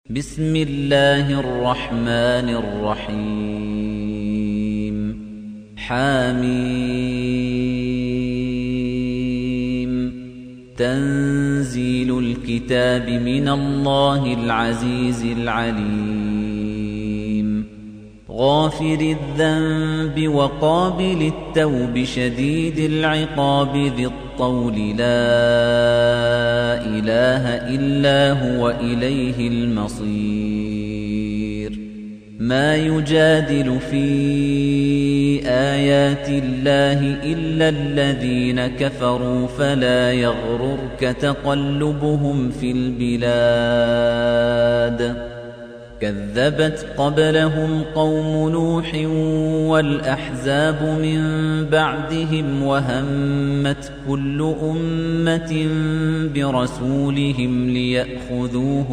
بسم الله الرحمن الرحيم حميم تنزيل الكتاب من الله العزيز العليم غافر الذنب وقابل التوب شديد العقاب ذي الطول لا إله إلا هو إليه المصير ما يجادل في آيات الله إلا الذين كفروا فلا يغررك تقلبهم في البلاد كذبت قبلهم قوم نوح والأحزاب من بعدهم وهمت كل أمة برسولهم ليأخذوه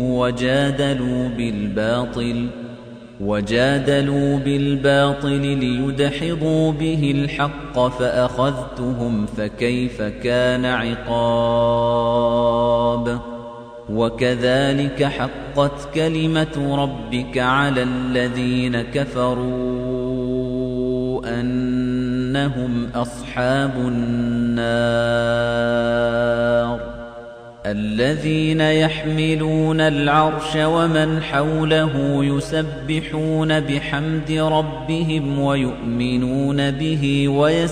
وجادلوا بالباطل ليدحضوا به الحق فأخذتهم فكيف كان عقاب وكذلك حقت كلمة ربك على الذين كفروا أنهم أصحاب النار الذين يحملون العرش ومن حوله يسبحون بحمد ربهم ويؤمنون به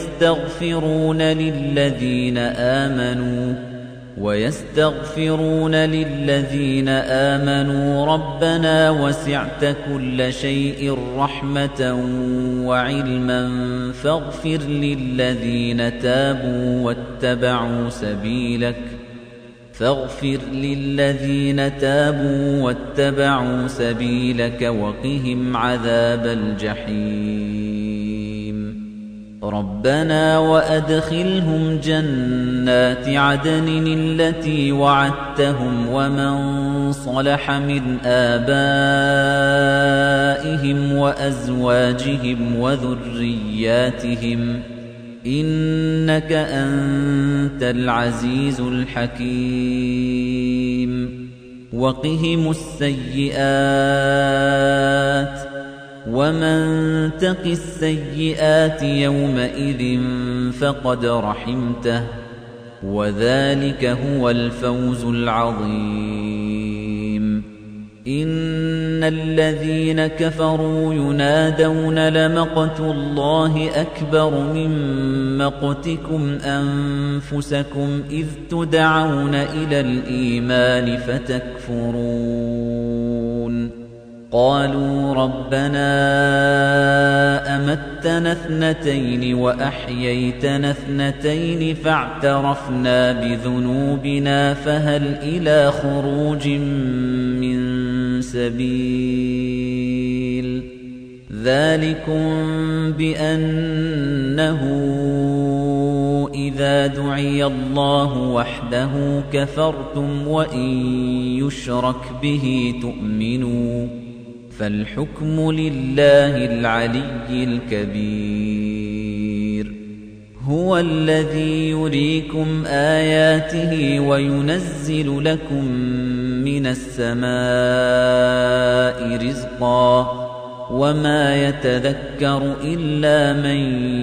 ويستغفرون للذين آمنوا ربنا وسعت كل شيء رحمة وعلما فاغفر للذين تابوا واتبعوا سبيلك وقهم عذاب الجحيم ربنا وأدخلهم جنات عدن التي وعدتهم ومن صلح من آبائهم وأزواجهم وذرياتهم إنك أنت العزيز الحكيم وقهم السيئات ومن تق السيئات يومئذ فقد رحمته وذلك هو الفوز العظيم إن الذين كفروا ينادون لمقت الله أكبر من مقتكم أنفسكم إذ تدعون إلى الإيمان فتكفرون قالوا ربنا أمتنا اثنتين وأحييتنا اثنتين فاعترفنا بذنوبنا فهل إلى خروج من سبيل ذلكم بأنه إذا دعي الله وحده كفرتم وإن يشرك به تؤمنوا فالحكم لله العلي الكبير هو الذي يريكم آياته وينزل لكم من السماء رزقا وما يتذكر إلا من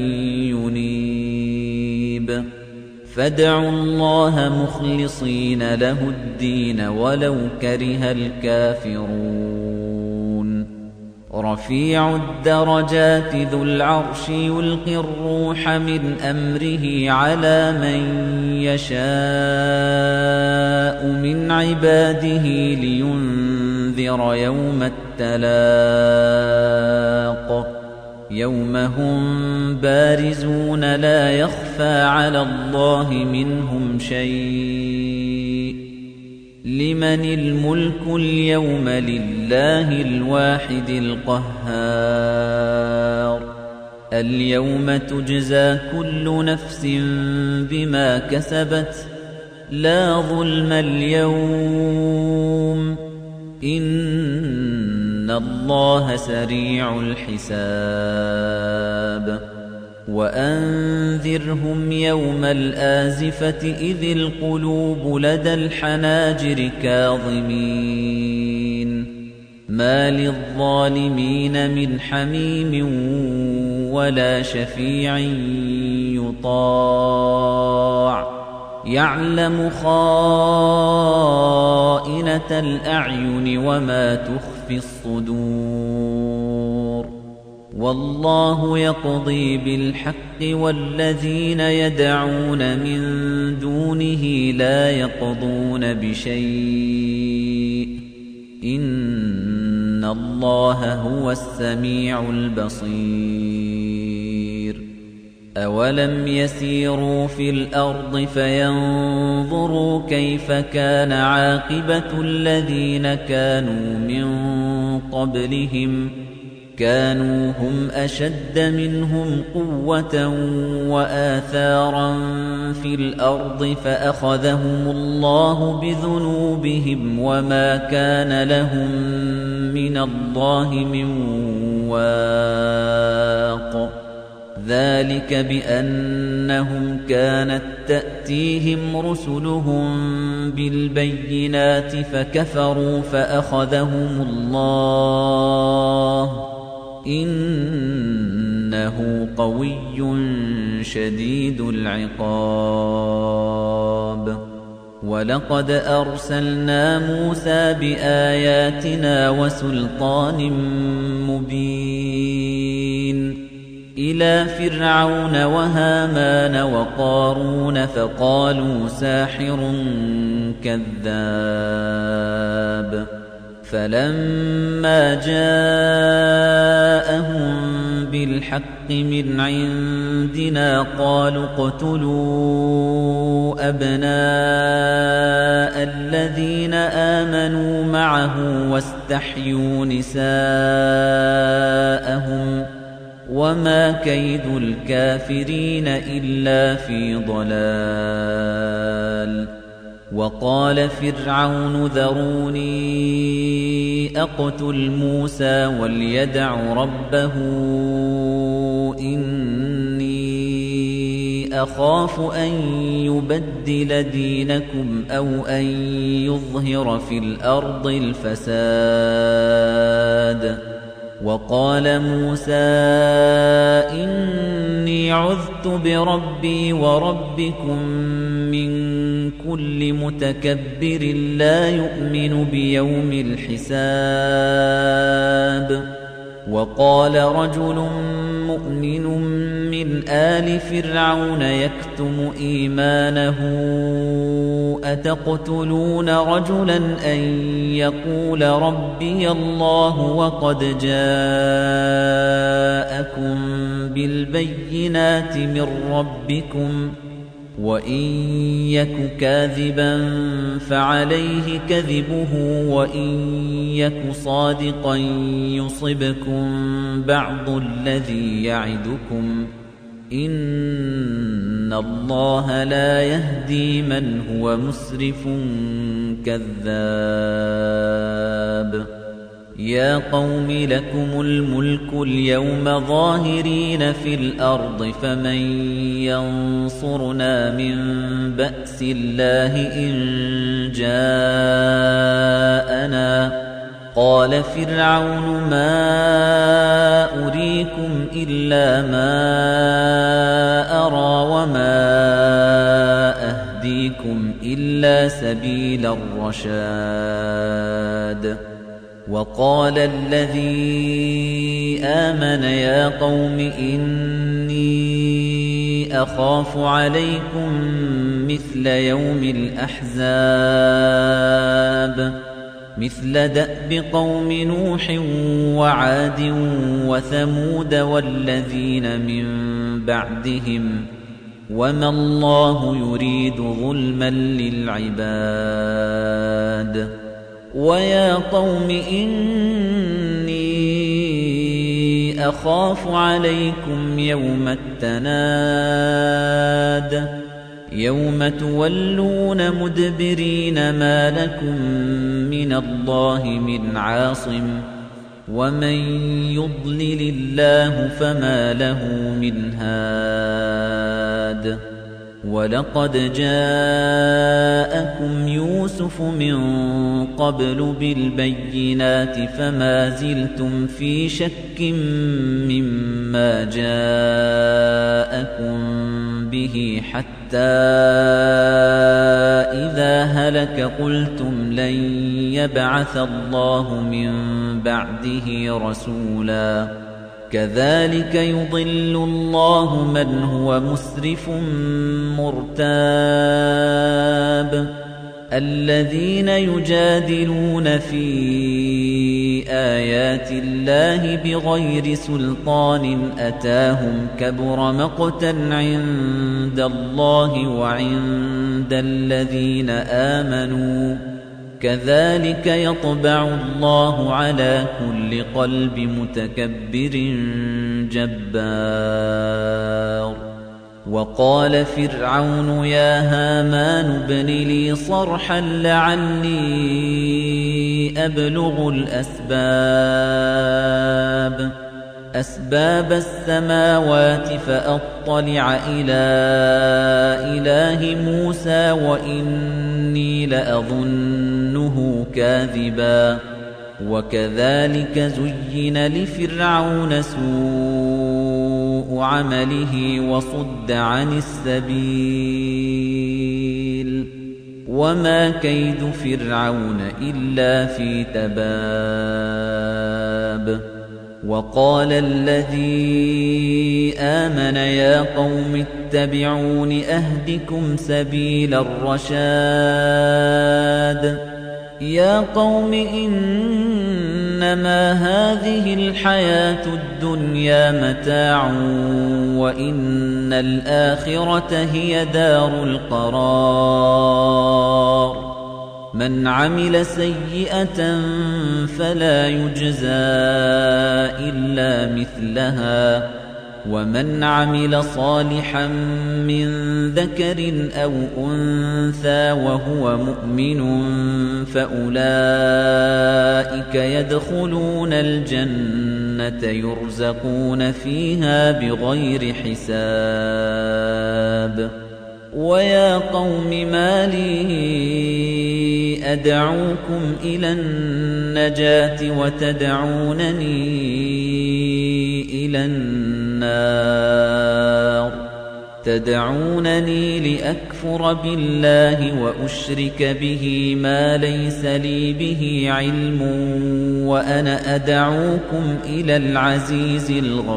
ينيب فادعوا الله مخلصين له الدين ولو كره الكافرون رفيع الدرجات ذو العرش يلقي الروح من أمره على من يشاء من عباده لينذر يوم التلاق يوم هم بارزون لا يخفى على الله منهم شيء لمن الملك اليوم لله الواحد القهار اليوم تجزى كل نفس بما كسبت لا ظلم اليوم إن الله سريع الحساب وأنذرهم يوم الآزفة إذ القلوب لدى الحناجر كاظمين مَا لِلظَّالِمِينَ مِنْ حَمِيمٍ وَلَا شَفِيعٍ يُطَاعُ يَعْلَمُ خَائِنَةَ الْأَعْيُنِ وَمَا تُخْفِي الصُّدُورُ وَاللَّهُ يَقْضِي بِالْحَقِّ وَالَّذِينَ يَدْعُونَ مِن دُونِهِ لَا يَقْضُونَ بِشَيْءٍ إِنَّ اللَّهَ هُوَ السَّمِيعُ الْبَصِيرُ أَوَلَمْ يَسِيرُوا فِي الْأَرْضِ فَيَنظُرُوا كَيْفَ كَانَ عَاقِبَةُ الَّذِينَ كَانُوا مِن قَبْلِهِمْ كَانُوا هُمْ أَشَدَّ مِنْهُمْ قُوَّةً وَآثَارًا فِي الْأَرْضِ فَأَخَذَهُمُ اللَّهُ بِذُنُوبِهِمْ وَمَا كَانَ لَهُم مِّنَ اللَّهِ مِن وَاقٍ ذَلِكَ بِأَنَّهُمْ كَانَتْ تَأْتِيهِمْ رُسُلُهُم بِالْبَيِّنَاتِ فَكَفَرُوا فَأَخَذَهُمُ اللَّهُ إِنَّهُ قَوِيٌّ شَدِيدُ الْعِقَابِ وَلَقَدْ أَرْسَلْنَا مُوسَى بِآيَاتِنَا وَسُلْطَانٍ مُبِينٍ إِلَى فِرْعَوْنَ وَهَامَانَ وَقَارُونَ فَقَالُوا سَاحِرٌ كَذَّابٌ فَلَمَّا جَاءَهُم بِالْحَقِّ مِنْ عِندِنَا قَالُوا اقْتُلُوا أَبْنَاءَ الَّذِينَ آمَنُوا مَعَهُ وَاسْتَحْيُوا نِسَاءَهُمْ وَمَا كَيْدُ الْكَافِرِينَ إِلَّا فِي ضَلَالٍ وَقَالَ فِرْعَوْنُ ذَرُونِي أَقْتُلْ مُوسَى وَلْيَدْعُ رَبَّهُ إِنِّي أَخَافُ أَن يُبَدِّلَ دِينَكُمْ أَوْ أَن يُظْهِرَ فِي الْأَرْضِ الْفَسَادَ وَقَالَ مُوسَى إِنِّي عُذْتُ بِرَبِّي وَرَبِّكُم مِّن كُلِّ مُتَكَبِّرٍ لَّا يُؤْمِنُ بِيَوْمِ الْحِسَابِ وَقَالَ رَجُلٌ مُّؤْمِنٌ مِّنْ آلِ فِرْعَوْنَ يَكْتُمُ إِيمَانَهُ أَتَقْتُلُونَ رَجُلًا أَن يَقُولَ رَبِّيَ اللَّهُ وَقَدْ جَاءَكُم بِالْبَيِّنَاتِ مِن رَّبِّكُمْ وَإِن يَكُ كَاذِبًا فَعَلَيْهِ كَذِبُهُ وَإِن يَكُ صَادِقًا يُصِبْكُم بَعْضُ الَّذِي يَعِدُكُمْ إِنَّ اللَّهَ لَا يَهْدِي مَنْ هُوَ مُسْرِفٌ كَذَّابٌ يَا قَوْمِ لَكُمُ الْمُلْكُ الْيَوْمَ ظَاهِرِينَ فِي الْأَرْضِ فَمَن يَنصُرُنَا مِن بَأْسِ اللَّهِ إِن جَاءَنَا قَالَ فِرْعَوْنُ مَا أُرِيكُمْ إِلَّا مَا أَرَىٰ وَمَا أَهْدِيكُمْ إِلَّا سَبِيلَ الرَّشَادِ وَقَالَ الَّذِي آمَنَ يَا قَوْمِ إِنِّي أَخَافُ عَلَيْكُمْ مِثْلَ يَوْمِ الْأَحْزَابِ مِثْلَ دَأْبِ قَوْمِ نُوحٍ وَعَادٍ وَثَمُودَ وَالَّذِينَ مِن بَعْدِهِمْ وَمَا اللَّهُ يُرِيدُ ظُلْمًا لِلْعِبَادِ وَيَا قَوْمِ إِنِّي أَخَافُ عَلَيْكُمْ يَوْمَ التَّنَادِ يَوْمَ تُوَلُّونَ مُدْبِرِينَ مَا لَكُم مِّنَ اللَّهِ مِنْ عَاصِمٍ وَمَن يُضْلِلِ اللَّهُ فَمَا لَهُ مِنْ هَادٍ وَلَقَدْ جَاءَكُمْ يُوسُفُ مِنْ قَبْلُ بِالْبَيِّنَاتِ فَمَا زِلْتُمْ فِي شَكٍّ مِّمَّا جَاءَكُمْ بِهِ حَتَّى إِذَا هَلَكَ قُلْتُمْ لَنْ يَبْعَثَ اللَّهُ مِنْ بَعْدِهِ رَسُولًا كَذَلِكَ يُضِلُّ اللَّهُ مَنْ هُوَ مُسْرِفٌ مُرْتَابٌ الَّذِينَ يُجَادِلُونَ فِي آيَاتِ اللَّهِ بِغَيْرِ سُلْطَانٍ أَتَاهُمْ كَبُرَ مَقْتًا عِندَ اللَّهِ وَعِندَ الَّذِينَ آمَنُوا كَذَلِكَ يَطْبَعُ اللَّهُ عَلَى كُلِّ قَلْبِ مُتَكَبِّرٍ جَبَّارٍ وَقَالَ فِرْعَوْنُ يَا هَامَانُ ابْنِ لِي صَرْحًا لَعَلِّي أَبْلُغُ أَسْبَابَ السَّمَاوَاتِ فَأَطَّلِعَ إِلَى إِلَٰهِ مُوسَىٰ وَإِنِّي لَأَظُنُّهُ كَاذِبًا وَكَذَلِكَ زُيِّنَ لِفِرْعَوْنَ سُوءُ عَمَلِهِ وَصُدَّ عَنِ السَّبِيلِ وَمَا كَيْدُ فِرْعَوْنَ إِلَّا فِي تَبَابٍ وَقَالَ الَّذِي آمَنَ يَا قَوْمِ اتَّبِعُونِ أَهْدِكُمْ سَبِيلَ الرَّشَادِ يَا قَوْمِ إِنَّمَا هَٰذِهِ الْحَيَاةُ الدُّنْيَا مَتَاعٌ وَإِنَّ الْآخِرَةَ هِيَ دَارُ الْقَرَارِ مَنْ عَمِلَ سَيِّئَةً فَلَا يُجْزَىٰ إِلَّا مِثْلَهَا وَمَنْ عَمِلَ صَالِحًا مِّن ذَكَرٍ أَوْ أُنثَىٰ وَهُوَ مُؤْمِنٌ فَأُولَٰئِكَ يَدْخُلُونَ الْجَنَّةَ يُرْزَقُونَ فِيهَا بِغَيْرِ حِسَابٍ وَيَا قَوْمِ مَا لِي أَدْعُوكُمْ إِلَى النَّجَاةِ وَتَدْعُونَنِي إِلَى النَّارِ تَدْعُونَنِي لِأَكْفُرَ بِاللَّهِ وَأُشْرِكَ بِهِ مَا لَيْسَ لِي بِهِ عِلْمٌ وَأَنَا أَدْعُوكُمْ إِلَى الْعَزِيزِ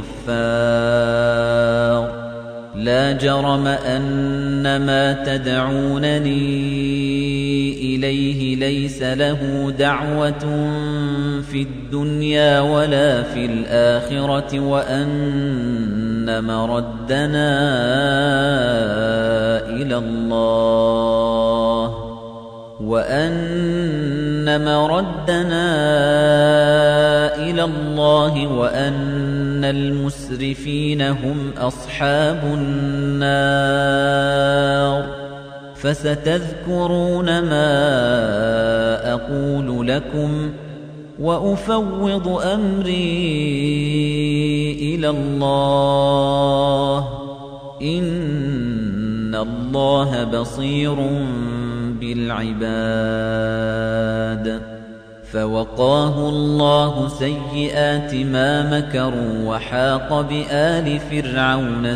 الْغَفَّارِ لَا جَرَمَ أَنَّ مَا تَدْعُونَنِي إِلَيْهِ لَيْسَ لَهُ دَعْوَةٌ فِي الدُّنْيَا وَلَا فِي الْآخِرَةِ وَأَنَّ مَرَدَّنَا إِلَى اللَّهِ وَأَنَّ الْمُسْرِفِينَ هُمْ أَصْحَابُ النَّارِ فَسَتَذْكُرُونَ مَا أَقُولُ لَكُمْ وَأُفَوِّضُ أَمْرِي إِلَى اللَّهِ إِنَّ اللَّهَ بَصِيرٌ بِالْعِبَادِ فَوَقَاهُ اللَّهُ سَيِّئَاتِ مَا مَكَرُوا وَحَاقَ بِآلِ فِرْعَوْنَ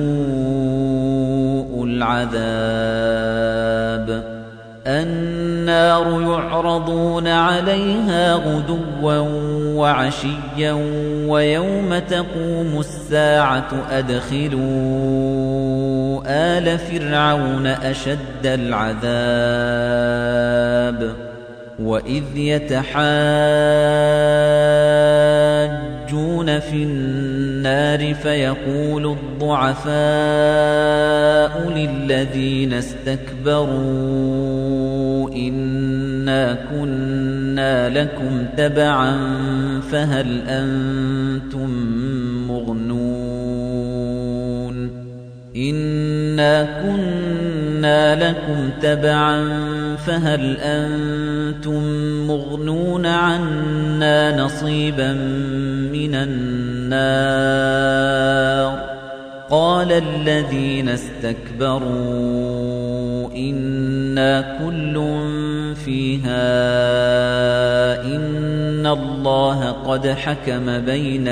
سُوءُ الْعَذَابِ النَّارُ يُعْرَضُونَ عَلَيْهَا غُدُوًّا وَعَشِيًّا وَيَوْمَ تَقُومُ السَّاعَةُ أَدْخِلُوا آلَ فِرْعَوْنَ أَشَدَّ الْعَذَابِ وَإِذْ يَتَحَاجُّونَ فِي النَّارِ فَيَقُولُ الضُّعَفَاءُ لِلَّذِينَ اسْتَكْبَرُوا إِنَّا كُنَّا لَكُمْ تَبَعًا فَهَلْ أَنتُم مُّغْنُونَ عَنَّا نَصِيبًا مِّنَ النَّارِ قال الذين استكبروا إنا كل فيها إن الله قد حكم بين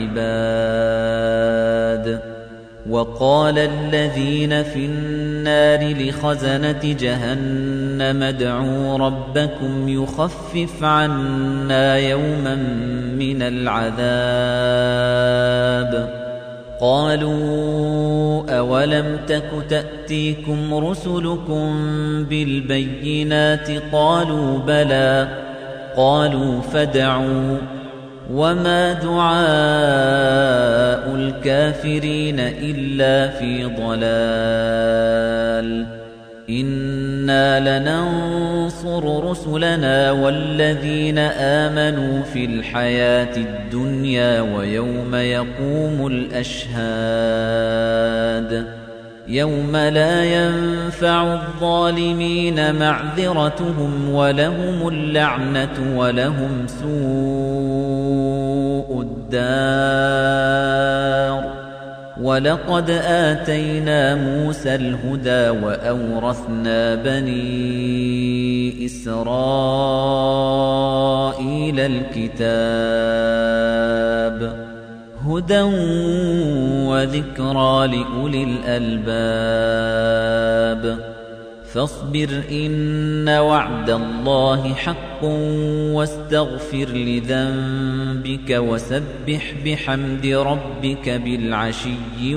العباد وقال الذين في النار لخزنة جهنم ادعوا ربكم يخفف عنا يوما من العذاب قالوا أولم تك تأتيكم رسلكم بالبينات قالوا بلى قالوا فادعوا وما دعاء الكافرين إلا في ضلال إنا لننصر رسلنا والذين آمنوا في الحياة الدنيا ويوم يقوم الأشهاد يوم لا ينفع الظالمين معذرتهم ولهم اللعنة ولهم سوء الدار ولقد آتينا موسى الهدى وأورثنا بني إسرائيل الكتاب هدى وذكرى لأولي الألباب فاصبر إن وعد الله حق واستغفر لذنبك وسبح بحمد ربك بالعشي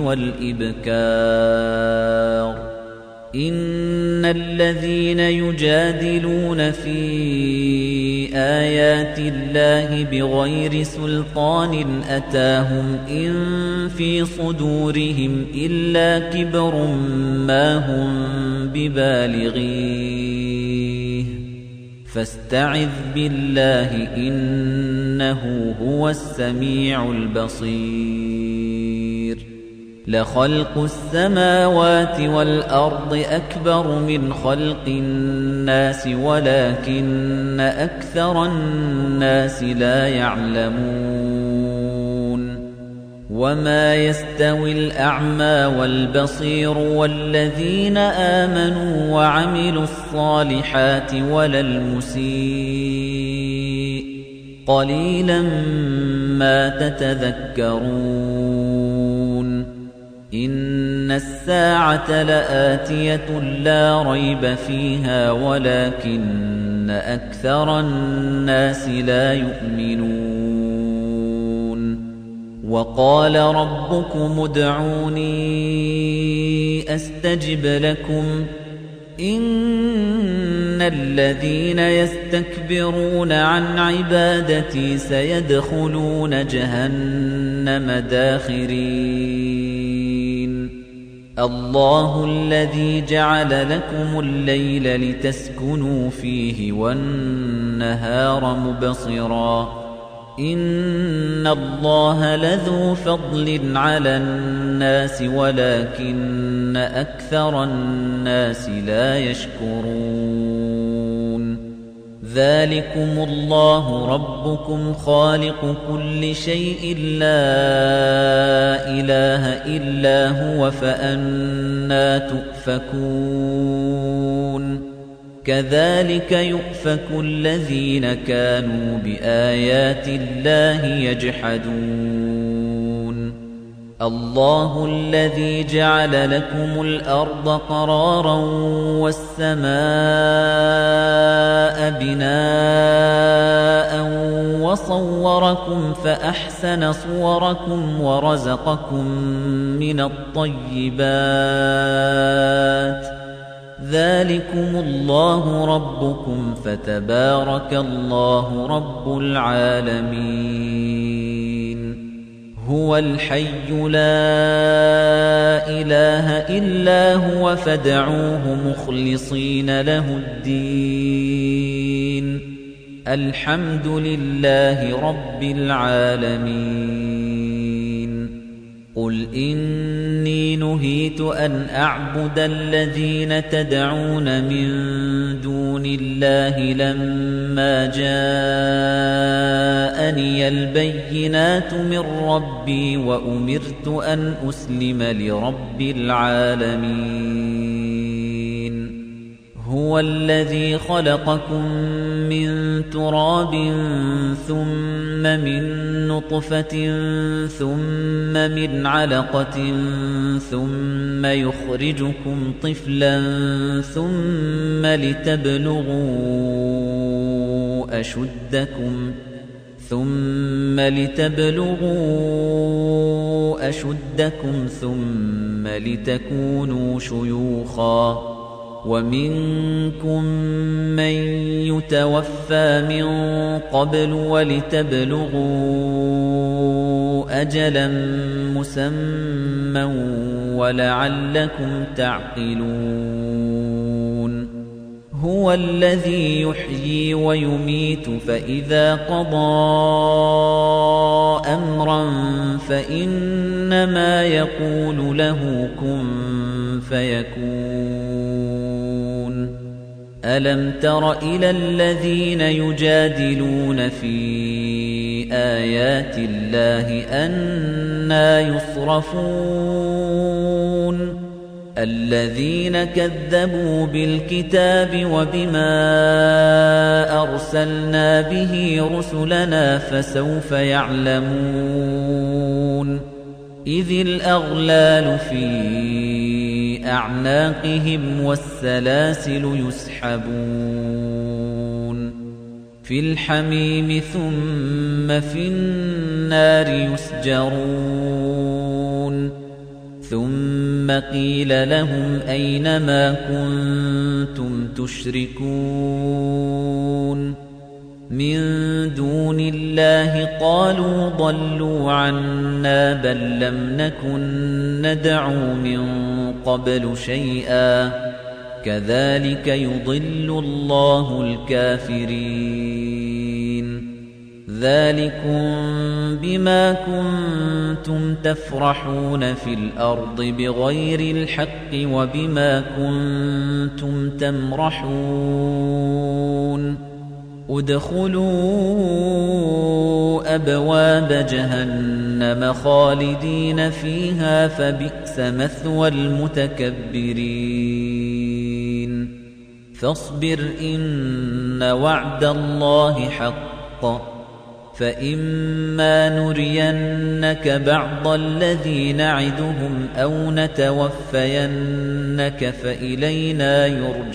والإبكار إن الذين يجادلون في آيات الله بغير سلطان أتاهم إن في صدورهم إلا كبر ما هم ببالغيه فاستعذ بالله إنه هو السميع البصير لخلق السماوات والأرض أكبر من خلق الناس ولكن أكثر الناس لا يعلمون وما يستوي الأعمى والبصير والذين آمنوا وعملوا الصالحات ولا المسيء قليلا ما تتذكرون إن الساعة لآتية لا ريب فيها ولكن أكثر الناس لا يؤمنون وقال ربكم ادعوني أستجب لكم إن الذين يستكبرون عن عبادتي سيدخلون جهنم داخرين الله الذي جعل لكم الليل لتسكنوا فيه والنهار مبصرا إن الله لذو فضل على الناس ولكن أكثر الناس لا يشكرون ذلكم الله ربكم خالق كل شيء لا إله إلا هو فأنى تؤفكون كذلك يؤفك الذين كانوا بآيات الله يجحدون الله الذي جعل لكم الأرض قرارا والسماء بناء وصوركم فأحسن صوركم ورزقكم من الطيبات ذلكم الله ربكم فتبارك الله رب العالمين هو الحي لا إله إلا هو فادعوه مخلصين له الدين الحمد لله رب العالمين قُلْ إِنِّي نُهِيتُ أَنْ أَعْبُدَ الَّذِينَ تَدْعُونَ مِن دُونِ اللَّهِ لَمَّا جَاءَنِيَ الْبَيِّنَاتُ مِن رَّبِّي وَأُمِرْتُ أَنْ أُسْلِمَ لِرَبِّ الْعَالَمِينَ هُوَ الَّذِي خَلَقَكُم مِّن تُرَابٍ ثُمَّ مِن نُّطْفَةٍ ثُمَّ مِنْ عَلَقَةٍ ثُمَّ يُخْرِجُكُمْ طِفْلًا ثُمَّ لِتَبْلُغُوا أَشُدَّكُمْ ثُمَّ لِتَكُونُوا شُيُوخًا وَمِنكُم مَّن يُتَوَفَّى مِن قَبْلُ وَلِتَبْلُغُوا أَجَلًا مُّسَمًّى وَلَعَلَّكُمْ تَعْقِلُونَ هُوَ الَّذِي يُحْيِي وَيُمِيتُ فَإِذَا قَضَىٰ أَمْرًا فَإِنَّمَا يَقُولُ لَهُ كُن فَيَكُونُ أَلَمْ تَرَ إِلَى الَّذِينَ يُجَادِلُونَ فِي آيَاتِ اللَّهِ أَنَّىٰ يُصْرَفُونَ الَّذِينَ كَذَّبُوا بِالْكِتَابِ وَبِمَا أَرْسَلْنَا بِهِ رُسُلَنَا فَسَوْفَ يَعْلَمُونَ إِذِ الْأَغْلَالُ فِي أَعْنَاقِهِمْ وَالسَّلَاسِلُ يُسْحَبُونَ فِي الْحَمِيمِ ثُمَّ فِي النَّارِ يُسْجَرُونَ ثُمَّ قِيلَ لَهُمْ أَيْنَ مَا كُنتُمْ تُشْرِكُونَ مِن دُونِ اللَّهِ قَالُوا ضَلُّوا عَنَّا بَل لَّمْ نَكُن نَّدْعُو مِن قَبْلُ شَيْئًا كَذَلِكَ يُضِلُّ اللَّهُ الْكَافِرِينَ ذَلِكُم بِمَا كُنتُمْ تَفْرَحُونَ فِي الْأَرْضِ بِغَيْرِ الْحَقِّ وَبِمَا كُنتُمْ تَمْرَحُونَ ادْخُلُوا أَبْوَابَ جَهَنَّمَ خَالِدِينَ فِيهَا فَبِئْسَ مَثْوَى الْمُتَكَبِّرِينَ فَاصْبِرْ إِنَّ وَعْدَ اللَّهِ حَقٌّ فَإِمَّا نُرِيَنَّكَ بَعْضَ الَّذِي نَعِدُهُمْ أَوْ نَتَوَفَّيَنَّكَ فَإِلَيْنَا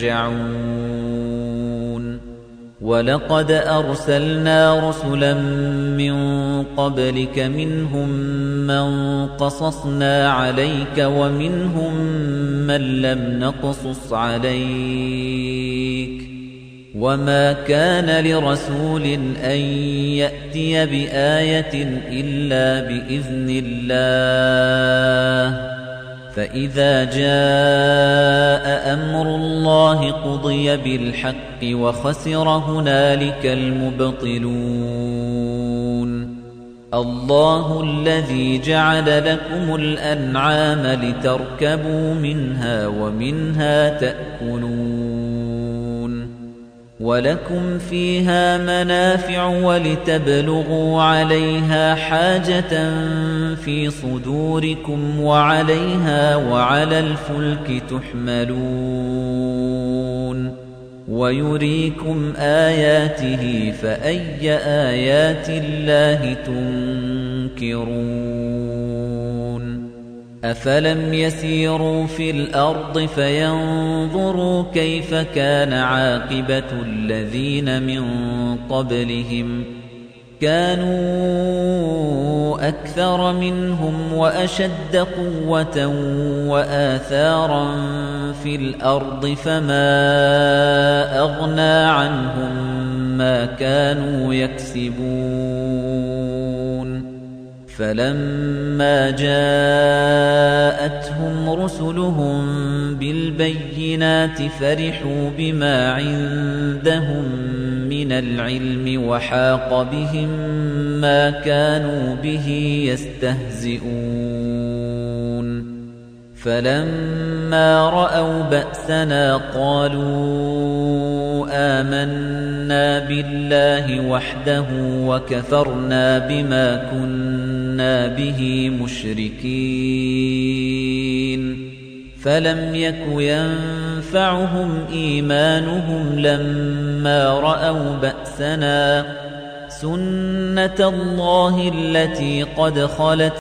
يُرْجَعُونَ وَلَقَدْ أَرْسَلْنَا رُسُلًا مِّن قَبْلِكَ مِنْهُم مَّن قَصَصْنَا عَلَيْكَ وَمِنْهُم مَّن لَّمْ نَقْصُصْ عَلَيْكَ وَمَا كَانَ لِرَسُولٍ أَن يَأْتِيَ بِآيَةٍ إِلَّا بِإِذْنِ اللَّهِ فَإِذَا جَاءَ أَمْرُ اللَّهِ قُضِيَ بِالْحَقِّ وَخَسِرَ هُنَالِكَ الْمُبْطِلُونَ اللَّهُ الَّذِي جَعَلَ لَكُمُ الْأَنْعَامَ لِتَرْكَبُوا مِنْهَا وَمِنْهَا تَأْكُلُونَ وَلَكُمْ فِيهَا مَنَافِعُ وَلِتَبْلُغُوا عَلَيْهَا حَاجَةً فِي صُدُورِكُمْ وَعَلَيْهَا وَعَلَى الْفُلْكِ تُحْمَلُونَ وَيُرِيكُمْ آيَاتِهِ فَأَيَّ آيَاتِ اللَّهِ تُنكِرُونَ أَفَلَمْ يَسِيرُوا فِي الْأَرْضِ فَيَنظُرُوا كَيْفَ كَانَ عَاقِبَةُ الَّذِينَ مِن قَبْلِهِمْ كَانُوا أَكْثَرَ مِنْهُمْ وَأَشَدَّ قُوَّةً وَآثَارًا فِي الْأَرْضِ فَمَا أَغْنَىٰ عَنْهُم مَّا كَانُوا يَكْسِبُونَ فَلَمَّا جَاءَتْهُمْ رُسُلُهُم بِالْبَيِّنَاتِ فَرِحُوا بِمَا عِندَهُم مِّنَ من العلم وحاق بهم ما كانوا به يستهزئون فلما رأوا بأسنا قالوا آمنا بالله وحده وكفرنا بما كنا به مشركين فلم يك ينفعهم إيمانهم لما رأوا بأسنا سنة الله التي قد خلت